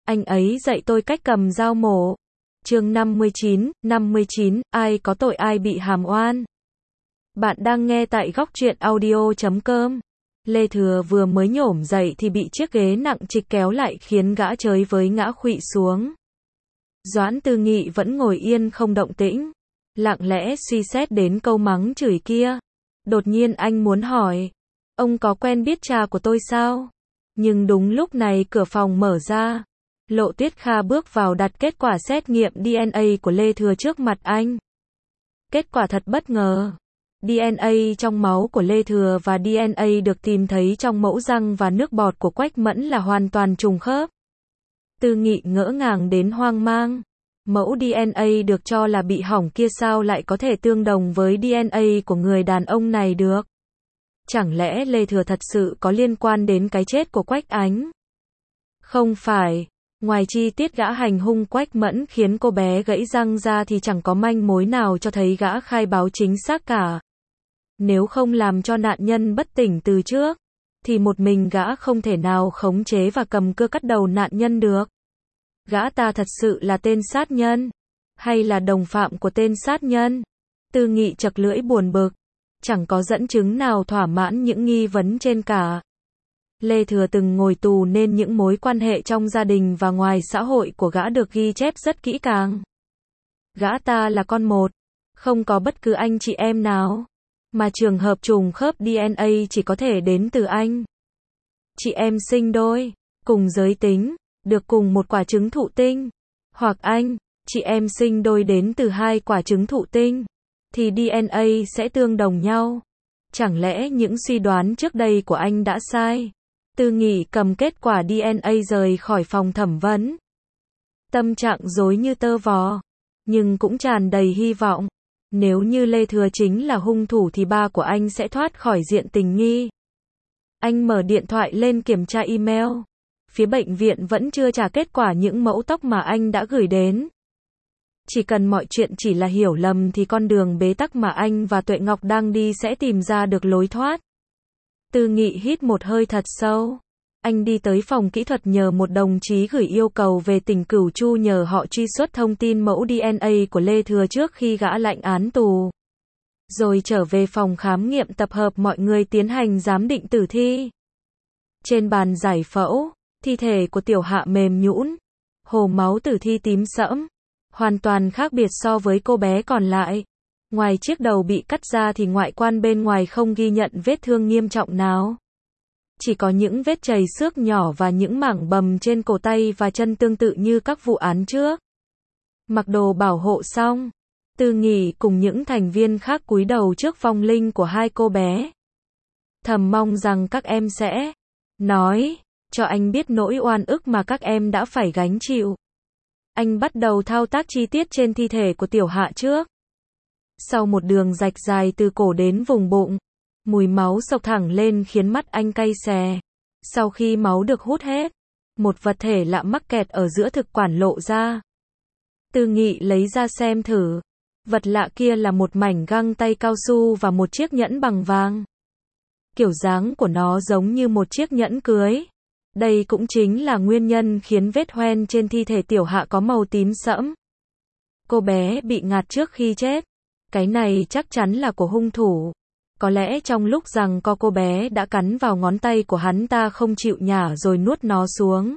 Anh ấy dạy tôi cách cầm dao mổ. Chương 59, ai có tội ai bị hàm oan. Bạn đang nghe tại góc truyện audio.com. Lê Thừa vừa mới nhổm dậy thì bị chiếc ghế nặng trịch kéo lại khiến gã chới với ngã khuỵu xuống. Doãn Tư Nghị vẫn ngồi yên không động tĩnh, lặng lẽ suy xét đến câu mắng chửi kia. Đột nhiên anh muốn hỏi, ông có quen biết cha của tôi sao? Nhưng đúng lúc này cửa phòng mở ra. Lộ Tuyết Kha bước vào đặt kết quả xét nghiệm DNA của Lê Thừa trước mặt anh. Kết quả thật bất ngờ. DNA trong máu của Lê Thừa và DNA được tìm thấy trong mẫu răng và nước bọt của Quách Mẫn là hoàn toàn trùng khớp. Tư Nghị ngỡ ngàng đến hoang mang. Mẫu DNA được cho là bị hỏng kia sao lại có thể tương đồng với DNA của người đàn ông này được? Chẳng lẽ Lê Thừa thật sự có liên quan đến cái chết của Quách Ánh? Không phải. Ngoài chi tiết gã hành hung Quách Mẫn khiến cô bé gãy răng ra thì chẳng có manh mối nào cho thấy gã khai báo chính xác cả. Nếu không làm cho nạn nhân bất tỉnh từ trước, thì một mình gã không thể nào khống chế và cầm cưa cắt đầu nạn nhân được. Gã ta thật sự là tên sát nhân, hay là đồng phạm của tên sát nhân? Tư Nghị chật lưỡi buồn bực, chẳng có dẫn chứng nào thỏa mãn những nghi vấn trên cả. Lê Thừa từng ngồi tù nên những mối quan hệ trong gia đình và ngoài xã hội của gã được ghi chép rất kỹ càng. Gã ta là con một, không có bất cứ anh chị em nào, mà trường hợp trùng khớp DNA chỉ có thể đến từ anh. Chị em sinh đôi, cùng giới tính, được cùng một quả trứng thụ tinh, hoặc anh, chị em sinh đôi đến từ hai quả trứng thụ tinh, thì DNA sẽ tương đồng nhau. Chẳng lẽ những suy đoán trước đây của anh đã sai? Tư Nghị cầm kết quả DNA rời khỏi phòng thẩm vấn. Tâm trạng rối như tơ vò, nhưng cũng tràn đầy hy vọng. Nếu như Lê Thừa chính là hung thủ thì ba của anh sẽ thoát khỏi diện tình nghi. Anh mở điện thoại lên kiểm tra email. Phía bệnh viện vẫn chưa trả kết quả những mẫu tóc mà anh đã gửi đến. Chỉ cần mọi chuyện chỉ là hiểu lầm thì con đường bế tắc mà anh và Tuệ Ngọc đang đi sẽ tìm ra được lối thoát. Tư Nghị hít một hơi thật sâu. Anh đi tới phòng kỹ thuật nhờ một đồng chí gửi yêu cầu về tỉnh Cửu Chu nhờ họ truy xuất thông tin mẫu DNA của Lê Thừa trước khi gã lãnh án tù. Rồi trở về phòng khám nghiệm tập hợp mọi người tiến hành giám định tử thi. Trên bàn giải phẫu, thi thể của Tiểu Hạ mềm nhũn, hồ máu tử thi tím sẫm, hoàn toàn khác biệt so với cô bé còn lại. Ngoài chiếc đầu bị cắt ra thì ngoại quan bên ngoài không ghi nhận vết thương nghiêm trọng nào. Chỉ có những vết chảy xước nhỏ và những mảng bầm trên cổ tay và chân tương tự như các vụ án trước. Mặc đồ bảo hộ xong, Tư Nghị cùng những thành viên khác cúi đầu trước vong linh của hai cô bé. Thầm mong rằng các em sẽ nói cho anh biết nỗi oan ức mà các em đã phải gánh chịu. Anh bắt đầu thao tác chi tiết trên thi thể của Tiểu Hạ trước. Sau một đường rạch dài từ cổ đến vùng bụng, mùi máu xộc thẳng lên khiến mắt anh cay xè. Sau khi máu được hút hết, một vật thể lạ mắc kẹt ở giữa thực quản lộ ra. Tư Nghị lấy ra xem thử. Vật lạ kia là một mảnh găng tay cao su và một chiếc nhẫn bằng vàng. Kiểu dáng của nó giống như một chiếc nhẫn cưới. Đây cũng chính là nguyên nhân khiến vết hoen trên thi thể Tiểu Hạ có màu tím sẫm. Cô bé bị ngạt trước khi chết. Cái này chắc chắn là của hung thủ. Có lẽ trong lúc giằng co cô bé đã cắn vào ngón tay của hắn ta không chịu nhả rồi nuốt nó xuống.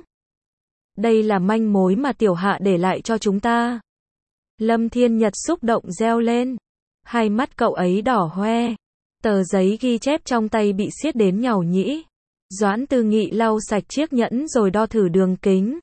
Đây là manh mối mà Tiểu Hạ để lại cho chúng ta. Lâm Thiên Nhật xúc động reo lên. Hai mắt cậu ấy đỏ hoe. Tờ giấy ghi chép trong tay bị siết đến nhàu nhĩ. Doãn Tư Nghị lau sạch chiếc nhẫn rồi đo thử đường kính.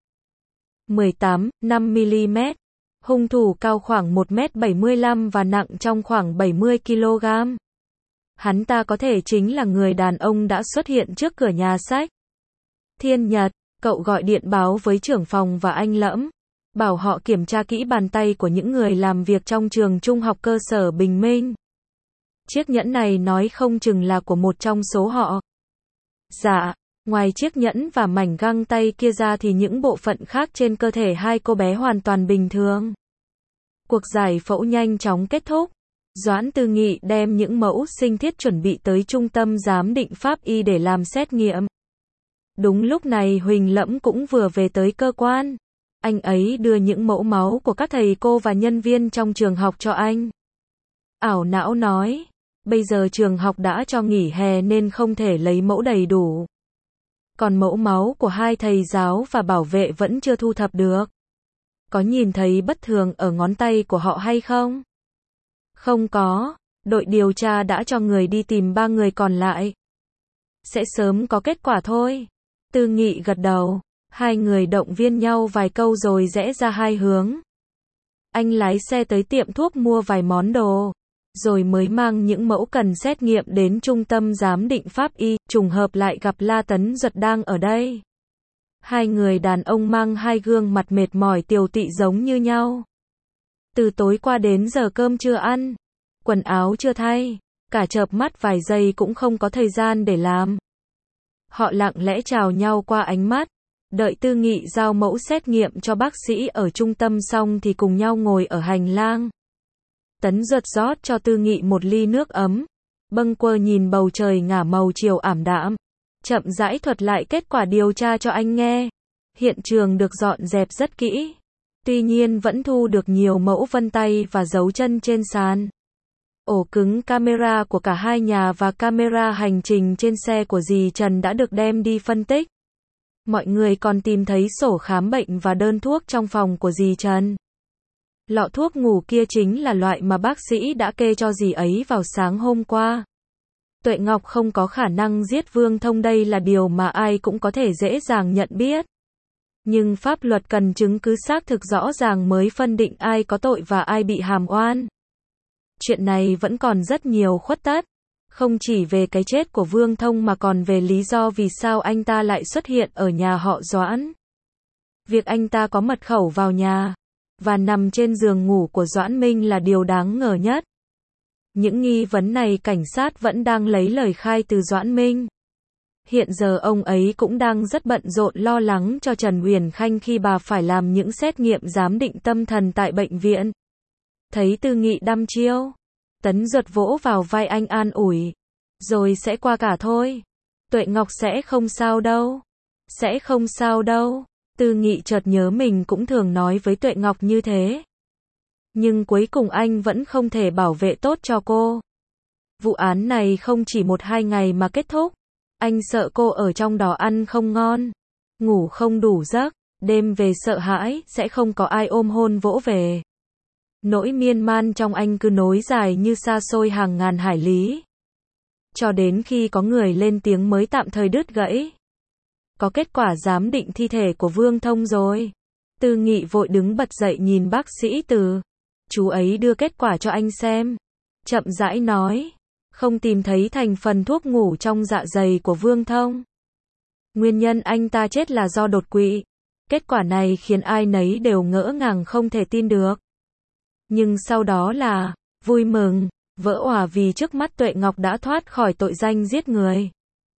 18,5mm. Hung thủ cao khoảng 1m75 và nặng trong khoảng 70kg. Hắn ta có thể chính là người đàn ông đã xuất hiện trước cửa nhà sách. Thiên Nhật, cậu gọi điện báo với trưởng phòng và anh Lẫm. Bảo họ kiểm tra kỹ bàn tay của những người làm việc trong trường trung học cơ sở Bình Minh. Chiếc nhẫn này nói không chừng là của một trong số họ. Dạ, ngoài chiếc nhẫn và mảnh găng tay kia ra thì những bộ phận khác trên cơ thể hai cô bé hoàn toàn bình thường. Cuộc giải phẫu nhanh chóng kết thúc. Doãn Tư Nghị đem những mẫu sinh thiết chuẩn bị tới trung tâm giám định pháp y để làm xét nghiệm. Đúng lúc này Huỳnh Lẫm cũng vừa về tới cơ quan. Anh ấy đưa những mẫu máu của các thầy cô và nhân viên trong trường học cho anh. Ảo não nói, bây giờ trường học đã cho nghỉ hè nên không thể lấy mẫu đầy đủ. Còn mẫu máu của hai thầy giáo và bảo vệ vẫn chưa thu thập được. Có nhìn thấy bất thường ở ngón tay của họ hay không? Không có, đội điều tra đã cho người đi tìm 3 người còn lại. Sẽ sớm có kết quả thôi. Tư Nghị gật đầu, hai người động viên nhau vài câu rồi rẽ ra hai hướng. Anh lái xe tới tiệm thuốc mua vài món đồ, rồi mới mang những mẫu cần xét nghiệm đến trung tâm giám định pháp y, trùng hợp lại gặp La Tấn Duật đang ở đây. Hai người đàn ông mang hai gương mặt mệt mỏi tiều tụy giống như nhau. Từ tối qua đến giờ cơm chưa ăn, quần áo chưa thay, cả chợp mắt vài giây cũng không có thời gian để làm. Họ lặng lẽ chào nhau qua ánh mắt, đợi Tư Nghị giao mẫu xét nghiệm cho bác sĩ ở trung tâm xong thì cùng nhau ngồi ở hành lang. Tấn Duật rót cho Tư Nghị một ly nước ấm, bâng quơ nhìn bầu trời ngả màu chiều ảm đạm, chậm rãi thuật lại kết quả điều tra cho anh nghe. Hiện trường được dọn dẹp rất kỹ, tuy nhiên vẫn thu được nhiều mẫu vân tay và dấu chân trên sàn. Ổ cứng camera của cả hai nhà và camera hành trình trên xe của dì Trần đã được đem đi phân tích. Mọi người còn tìm thấy sổ khám bệnh và đơn thuốc trong phòng của dì Trần. Lọ thuốc ngủ kia chính là loại mà bác sĩ đã kê cho dì ấy vào sáng hôm qua. Tuệ Ngọc không có khả năng giết Vương Thông, đây là điều mà ai cũng có thể dễ dàng nhận biết. Nhưng pháp luật cần chứng cứ xác thực rõ ràng mới phân định ai có tội và ai bị hàm oan. Chuyện này vẫn còn rất nhiều khuất tất, không chỉ về cái chết của Vương Thông mà còn về lý do vì sao anh ta lại xuất hiện ở nhà họ Doãn. Việc anh ta có mật khẩu vào nhà và nằm trên giường ngủ của Doãn Minh là điều đáng ngờ nhất. Những nghi vấn này cảnh sát vẫn đang lấy lời khai từ Doãn Minh. Hiện giờ ông ấy cũng đang rất bận rộn lo lắng cho Trần Huyền Khanh khi bà phải làm những xét nghiệm giám định tâm thần tại bệnh viện. Thấy Tư Nghị đăm chiêu, Tấn Duật vỗ vào vai anh an ủi. Rồi sẽ qua cả thôi. Tuệ Ngọc sẽ không sao đâu. Sẽ không sao đâu. Tư Nghị chợt nhớ mình cũng thường nói với Tuệ Ngọc như thế. Nhưng cuối cùng anh vẫn không thể bảo vệ tốt cho cô. Vụ án này không chỉ 1-2 ngày mà kết thúc. Anh sợ cô ở trong đó ăn không ngon, ngủ không đủ giấc, đêm về sợ hãi, sẽ không có ai ôm hôn vỗ về. Nỗi miên man trong anh cứ nối dài như xa xôi hàng ngàn hải lý. Cho đến khi có người lên tiếng mới tạm thời đứt gãy. Có kết quả giám định thi thể của Vương Thông rồi. Tư Nghị vội đứng bật dậy nhìn bác sĩ Từ. Chú ấy đưa kết quả cho anh xem. Chậm rãi nói. Không tìm thấy thành phần thuốc ngủ trong dạ dày của Vương Thông. Nguyên nhân anh ta chết là do đột quỵ. Kết quả này khiến ai nấy đều ngỡ ngàng không thể tin được. Nhưng sau đó là vui mừng, vỡ òa vì trước mắt Tuệ Ngọc đã thoát khỏi tội danh giết người.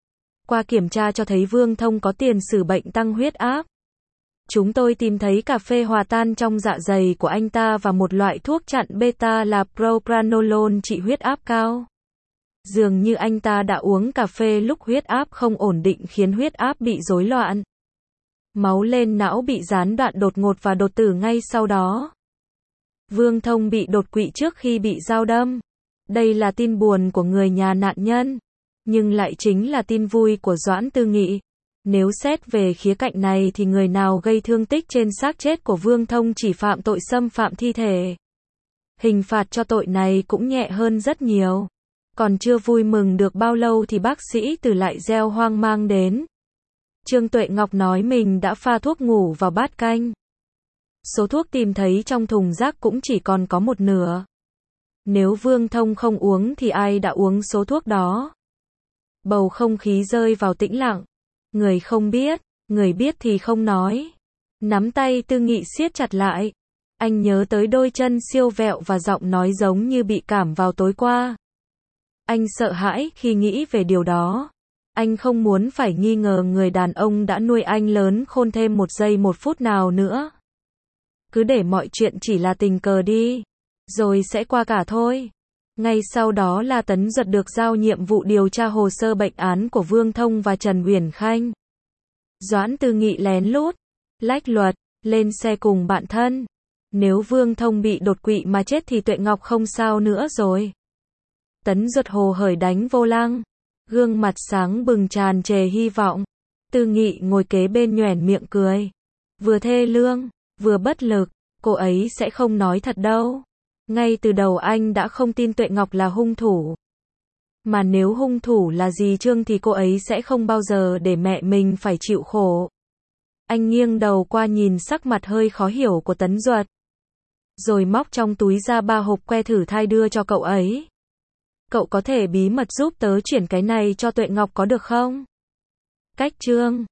Qua kiểm tra cho thấy Vương Thông có tiền sử bệnh tăng huyết áp. Chúng tôi tìm thấy cà phê hòa tan trong dạ dày của anh ta và một loại thuốc chặn beta là propranolol trị huyết áp cao. Dường như anh ta đã uống cà phê lúc huyết áp không ổn định khiến huyết áp bị rối loạn. Máu lên não bị gián đoạn đột ngột và đột tử ngay sau đó. Vương Thông bị đột quỵ trước khi bị dao đâm. Đây là tin buồn của người nhà nạn nhân, nhưng lại chính là tin vui của Doãn Tư Nghị. Nếu xét về khía cạnh này thì người nào gây thương tích trên xác chết của Vương Thông chỉ phạm tội xâm phạm thi thể. Hình phạt cho tội này cũng nhẹ hơn rất nhiều. Còn chưa vui mừng được bao lâu thì bác sĩ Từ lại gieo hoang mang đến. Trương Tuệ Ngọc nói mình đã pha thuốc ngủ vào bát canh. Số thuốc tìm thấy trong thùng rác cũng chỉ còn có một nửa. Nếu Vương Thông không uống thì ai đã uống số thuốc đó? Bầu không khí rơi vào tĩnh lặng. Người không biết, người biết thì không nói. Nắm tay Tư Nghị siết chặt lại. Anh nhớ tới đôi chân siêu vẹo và giọng nói giống như bị cảm vào tối qua. Anh sợ hãi khi nghĩ về điều đó. Anh không muốn phải nghi ngờ người đàn ông đã nuôi anh lớn khôn thêm 1 giây 1 phút nào nữa. Cứ để mọi chuyện chỉ là tình cờ đi. Rồi sẽ qua cả thôi. Ngay sau đó là Tấn Duật được giao nhiệm vụ điều tra hồ sơ bệnh án của Vương Thông và Trần Huyền Khanh. Doãn Tư Nghị lén lút, lách luật, lên xe cùng bạn thân. Nếu Vương Thông bị đột quỵ mà chết thì Tuệ Ngọc không sao nữa rồi. Tấn Duật hồ hởi đánh vô lăng, gương mặt sáng bừng tràn trề hy vọng. Tư Nghị ngồi kế bên nhoẻn miệng cười. Vừa thê lương, vừa bất lực, cô ấy sẽ không nói thật đâu. Ngay từ đầu anh đã không tin Tuệ Ngọc là hung thủ. Mà nếu hung thủ là dì Trương thì cô ấy sẽ không bao giờ để mẹ mình phải chịu khổ. Anh nghiêng đầu qua nhìn sắc mặt hơi khó hiểu của Tấn Duật. Rồi móc trong túi ra 3 hộp que thử thai đưa cho cậu ấy. Cậu có thể bí mật giúp tớ chuyển cái này cho Tuệ Ngọc có được không? Cách Trương.